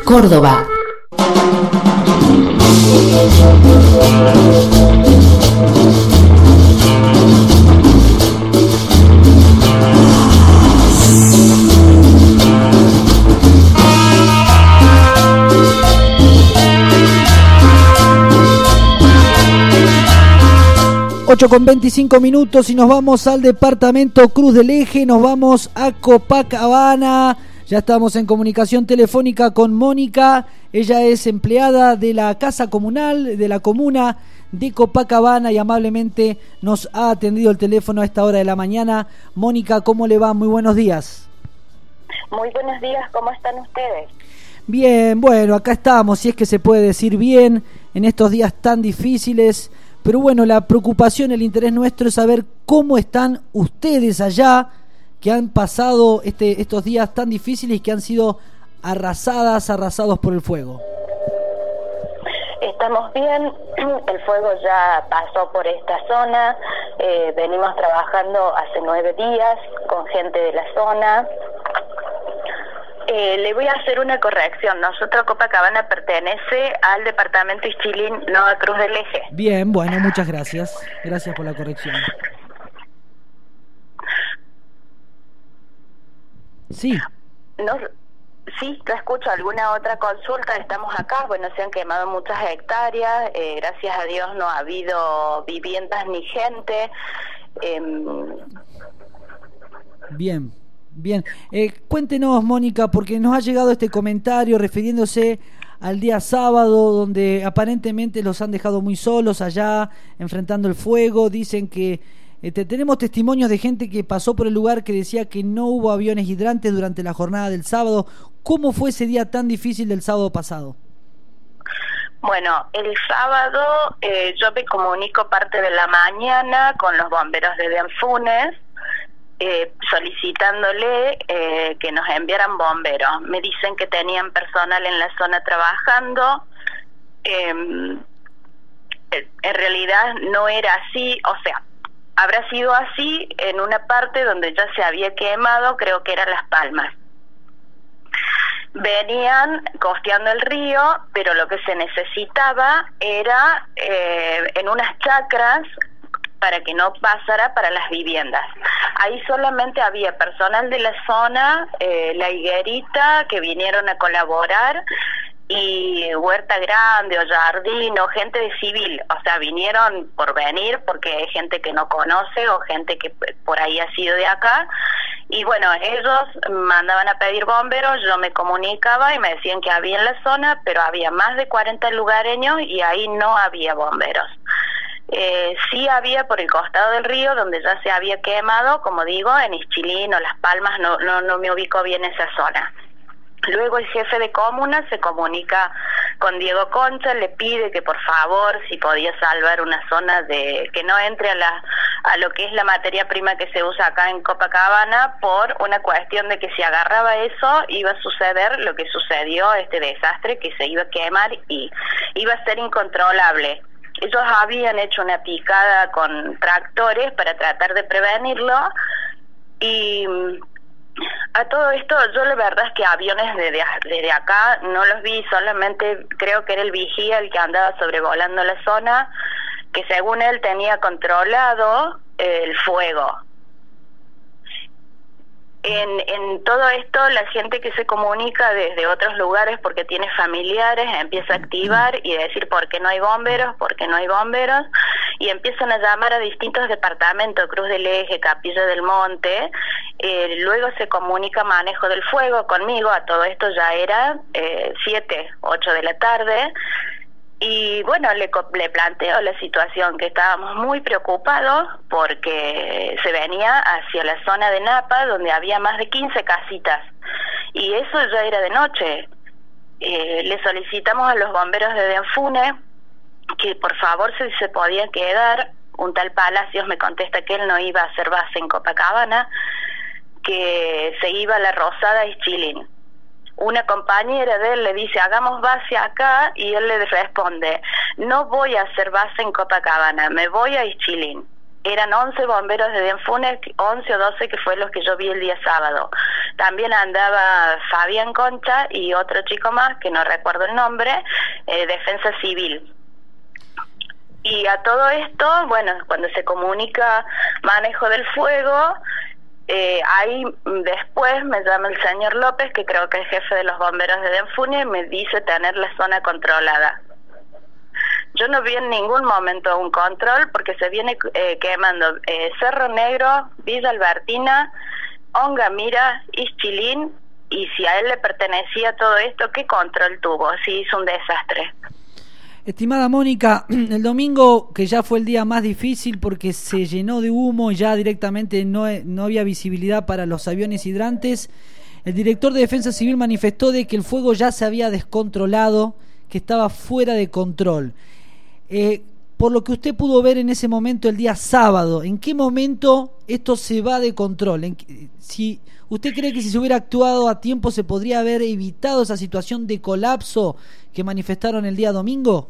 Córdoba. Con 25 minutos y nos vamos al departamento Cruz del Eje, nos vamos a Copacabana. Ya estamos en comunicación telefónica con Mónica. Ella es empleada de la Casa Comunal de la Comuna de Copacabana y amablemente nos ha atendido el teléfono a esta hora de la mañana. Mónica, ¿cómo le va? Muy buenos días. Muy buenos días, ¿cómo están ustedes? Bien, bueno, acá estamos, si es que se puede decir bien, en estos días tan difíciles. Pero bueno, la preocupación, el interés nuestro es saber cómo están ustedes allá, que han pasado estos días tan difíciles y que han sido arrasados por el fuego. Estamos bien, el fuego ya pasó por esta zona, venimos trabajando hace 9 días con gente de la zona. Le voy a hacer una corrección. Nosotros, Copacabana, pertenece al departamento Ischilín, no a Cruz del Eje. Bien, bueno, muchas gracias. Gracias por la corrección. Sí. No, sí, te escucho. ¿Alguna otra consulta? Estamos acá. Bueno, se han quemado muchas hectáreas. Gracias a Dios no ha habido viviendas ni gente. Bien. Bien, cuéntenos, Mónica, porque nos ha llegado este comentario refiriéndose al día sábado, donde aparentemente los han dejado muy solos allá, enfrentando el fuego. Dicen que tenemos testimonios de gente que pasó por el lugar que decía que no hubo aviones hidrantes durante la jornada del sábado. ¿Cómo fue ese día tan difícil del sábado pasado? Bueno, el sábado yo me comunico parte de la mañana con los bomberos de Bienfunes, solicitándole que nos enviaran bomberos. Me dicen que tenían personal en la zona trabajando. En realidad no era así, o sea, habrá sido así en una parte donde ya se había quemado, creo que eran Las Palmas. Venían costeando el río, pero lo que se necesitaba era en unas chacras para que no pasara para las viviendas. Ahí solamente había personal de la zona, La Higuerita, que vinieron a colaborar, y Huerta Grande o Jardín o gente de civil, o sea, vinieron por venir porque hay gente que no conoce o gente que por ahí ha sido de acá. Y bueno, ellos mandaban a pedir bomberos, yo me comunicaba y me decían que había en la zona, pero había más de 40 lugareños y ahí no había bomberos. Sí había por el costado del río donde ya se había quemado, como digo, en Ischilín o Las Palmas, no me ubico bien esa zona. Luego el jefe de comuna se comunica con Diego Concha, le pide que por favor, si podía salvar una zona de que no entre a lo que es la materia prima que se usa acá en Copacabana, por una cuestión de que si agarraba eso iba a suceder lo que sucedió, este desastre, que se iba a quemar y iba a ser incontrolable. Ellos habían hecho una picada con tractores para tratar de prevenirlo y a todo esto yo la verdad es que aviones desde acá no los vi, solamente creo que era el vigía el que andaba sobrevolando la zona, que según él tenía controlado el fuego. En todo esto, la gente que se comunica desde otros lugares porque tiene familiares empieza a activar y decir por qué no hay bomberos, y empiezan a llamar a distintos departamentos, Cruz del Eje, Capilla del Monte. Luego se comunica manejo del fuego conmigo, a todo esto ya era 7, 8 de la tarde. Y bueno, le planteo la situación, que estábamos muy preocupados porque se venía hacia la zona de Napa, donde había más de 15 casitas, y eso ya era de noche. Le solicitamos a los bomberos de Bienfunes que por favor si se podía quedar. Un tal Palacios me contesta que él no iba a hacer base en Copacabana, que se iba a La Rosada a Ischilín. Una compañera de él le dice, hagamos base acá, y él le responde, no voy a hacer base en Copacabana, me voy a Ischilín. eran 11 bomberos de Dianfunes, 11 o 12 que fue los que yo vi el día sábado. También andaba Fabián Concha y otro chico más, que no recuerdo el nombre, Defensa Civil. Y a todo esto, bueno, cuando se comunica manejo del fuego, ahí después me llama el señor López, que creo que es jefe de los bomberos de Dianfunes, y me dice tener la zona controlada. Yo no vi en ningún momento un control porque se viene quemando Cerro Negro, Villa Albertina, Ongamira, Ischilín, y si a él le pertenecía todo esto, ¿qué control tuvo? Sí, hizo un desastre. Estimada Mónica, el domingo, que ya fue el día más difícil porque se llenó de humo y ya directamente no había visibilidad para los aviones hidrantes, el director de Defensa Civil manifestó de que el fuego ya se había descontrolado, que estaba fuera de control. Por lo que usted pudo ver en ese momento el día sábado, ¿en qué momento esto se va de control? Si usted cree que si se hubiera actuado a tiempo se podría haber evitado esa situación de colapso que manifestaron el día domingo.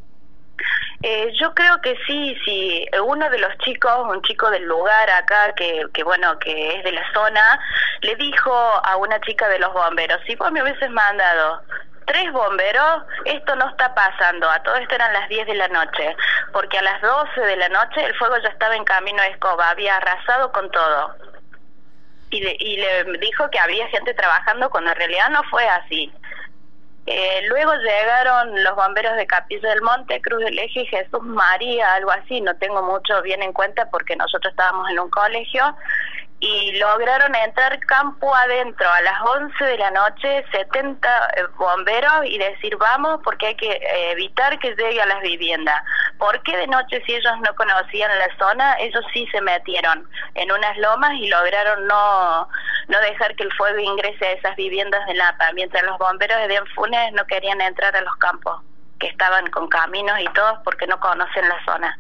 Yo creo que sí. Uno de los chicos, un chico del lugar acá, que bueno, que es de la zona, le dijo a una chica de los bomberos: si vos me hubieses mandado 3 bomberos, esto no está pasando. A todo esto eran las 10 de la noche, porque a las 12 de la noche el fuego ya estaba en camino a Escoba, había arrasado con todo. Y le dijo que había gente trabajando cuando en realidad no fue así. Luego llegaron los bomberos de Capilla del Monte, Cruz del Eje y Jesús María, algo así, no tengo mucho bien en cuenta porque nosotros estábamos en un colegio, y lograron entrar campo adentro a las 11 de la noche, 70 bomberos, y decir vamos porque hay que evitar que llegue a las viviendas. ¿Por qué de noche, si ellos no conocían la zona, ellos sí se metieron en unas lomas y lograron no dejar que el fuego ingrese a esas viviendas de Napa, mientras los bomberos de Dianfunes no querían entrar a los campos, que estaban con caminos y todo porque no conocen la zona?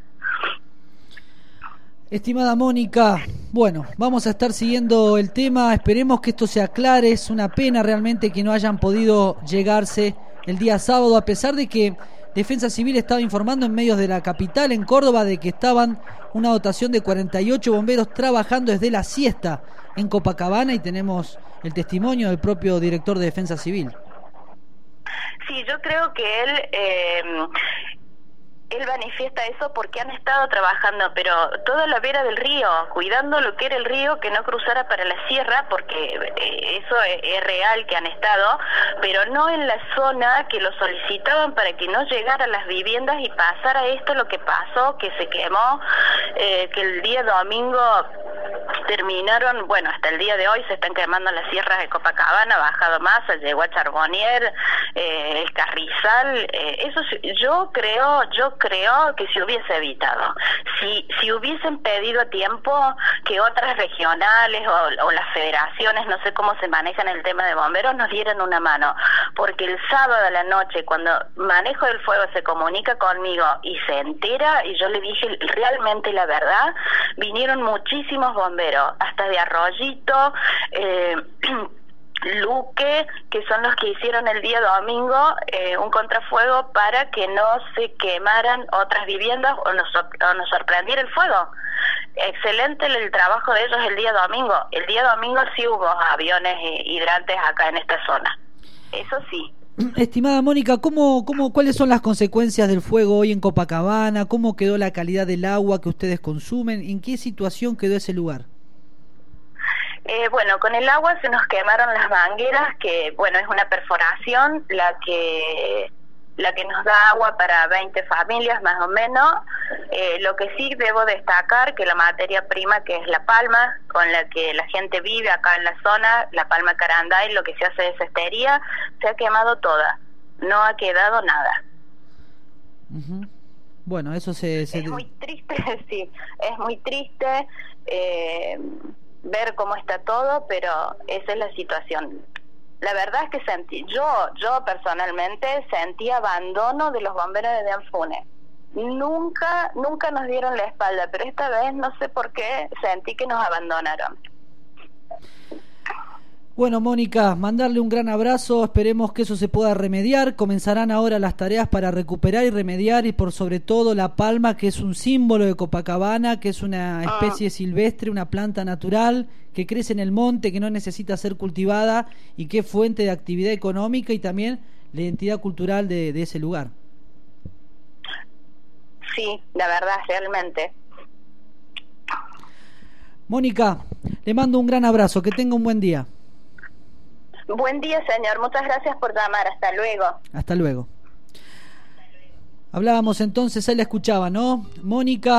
Estimada Mónica, bueno, vamos a estar siguiendo el tema, esperemos que esto se aclare. Es una pena realmente que no hayan podido llegarse el día sábado, a pesar de que Defensa Civil estaba informando en medios de la capital, en Córdoba, de que estaban una dotación de 48 bomberos trabajando desde la siesta en Copacabana, y tenemos el testimonio del propio director de Defensa Civil. Sí, yo creo que él manifiesta eso porque han estado trabajando, pero toda la vera del río, cuidando lo que era el río, que no cruzara para la sierra, porque eso es real que han estado, pero no en la zona que lo solicitaban para que no llegara a las viviendas y pasara esto lo que pasó, que se quemó, que el día domingo terminaron, bueno, hasta el día de hoy se están quemando las sierras de Copacabana, Bajado Masa, llegó a Charbonnier, el Carrizal, eso yo creo que se hubiese evitado. Si hubiesen pedido a tiempo que otras regionales o las federaciones, no sé cómo se manejan el tema de bomberos, nos dieran una mano, porque el sábado a la noche, cuando Manejo del Fuego se comunica conmigo y se entera, y yo le dije realmente la verdad, vinieron muchísimos bomberos, hasta de Arroyito, Luque, que son los que hicieron el día domingo un contrafuego para que no se quemaran otras viviendas o nos sorprendiera el fuego. Excelente el trabajo de ellos el día domingo. El día domingo sí hubo aviones hidrantes acá en esta zona, eso sí. Estimada Mónica, ¿cuáles son las consecuencias del fuego hoy en Copacabana? ¿Cómo quedó la calidad del agua que ustedes consumen? ¿En qué situación quedó ese lugar? Bueno, con el agua se nos quemaron las mangueras, que bueno, es una perforación la que nos da agua para 20 familias más o menos. Lo que sí debo destacar, que la materia prima, que es la palma con la que la gente vive acá en la zona, la palma Caranday, lo que se hace de cestería, se ha quemado toda, no ha quedado nada. Uh-huh. Bueno, eso es muy triste, sí, es muy triste ver cómo está todo, pero esa es la situación. La verdad es que yo personalmente sentí abandono de los bomberos de Dianfunes. Nunca nos dieron la espalda, pero esta vez no sé por qué sentí que nos abandonaron. Bueno, Mónica, mandarle un gran abrazo, esperemos que eso se pueda remediar. Comenzarán ahora las tareas para recuperar y remediar, y por sobre todo la palma, que es un símbolo de Copacabana, que es una especie silvestre, una planta natural que crece en el monte, que no necesita ser cultivada y que es fuente de actividad económica y también la identidad cultural de ese lugar. Sí, la verdad, realmente. Mónica, le mando un gran abrazo, que tenga un buen día. Buen día, señor. Muchas gracias por llamar. Hasta luego. Hasta luego. Hablábamos entonces, ahí la escuchaba, ¿no? Mónica.